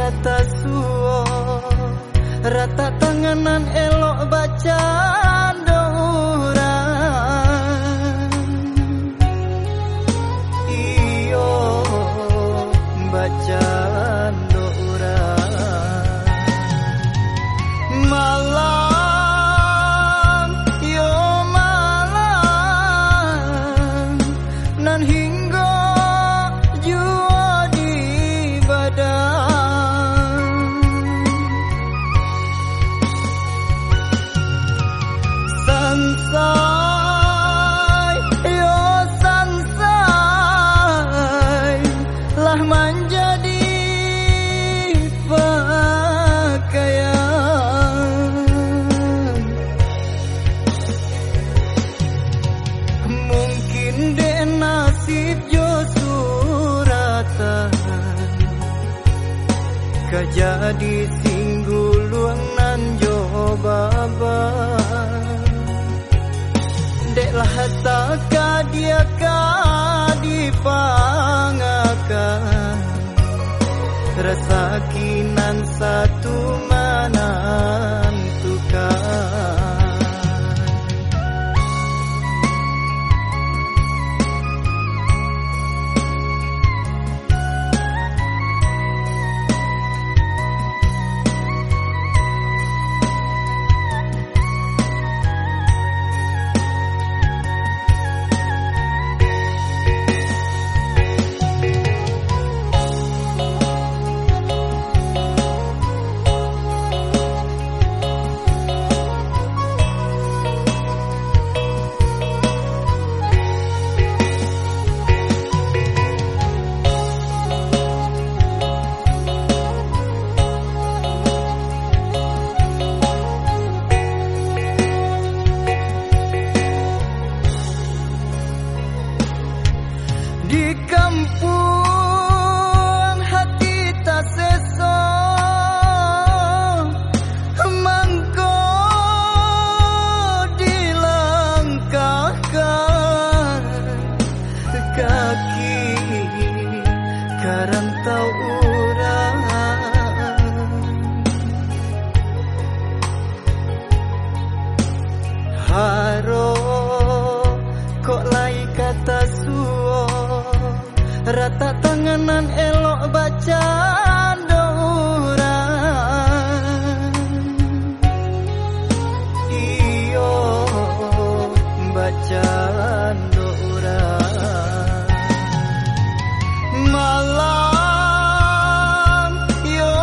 kata suo, rata tanganan elok baca dourang. Iyo baca dourang. Malam yo malam nan hingga sansai, yo sansai lah menjadi pakaian. Mungkin de nasib yo suratan kajadi singguluang nan jo baban. Deklah taka dia dipangakan, rasa kinan satu menentukan. Di kampung hati tak seso, mangko dilangkahkan kaki karantau urang. Haro kok lai kata suo, rata tanganan elok baca dourang. Iyo baca dourang. Malam yo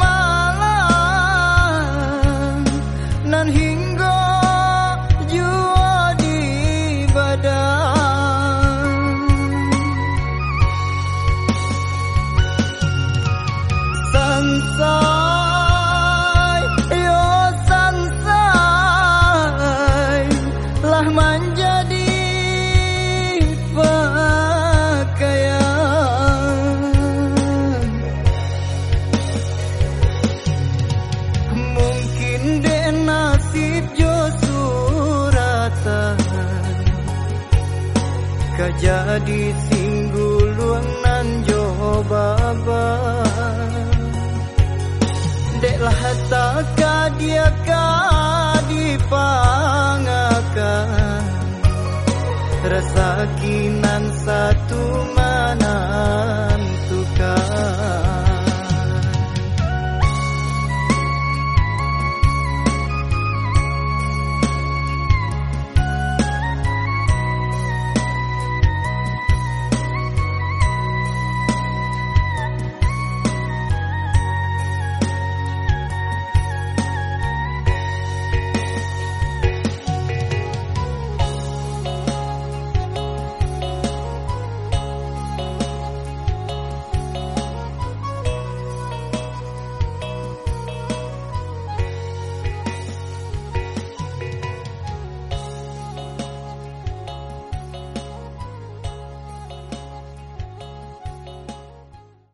malam nan hingga jua di badan. Sansai, yo sansai lah menjadi pakaian. Mungkin de nasib yo suratan kajadi singguluang nan jo baban. Deklah taka dia dipangakan, rasa kinan satu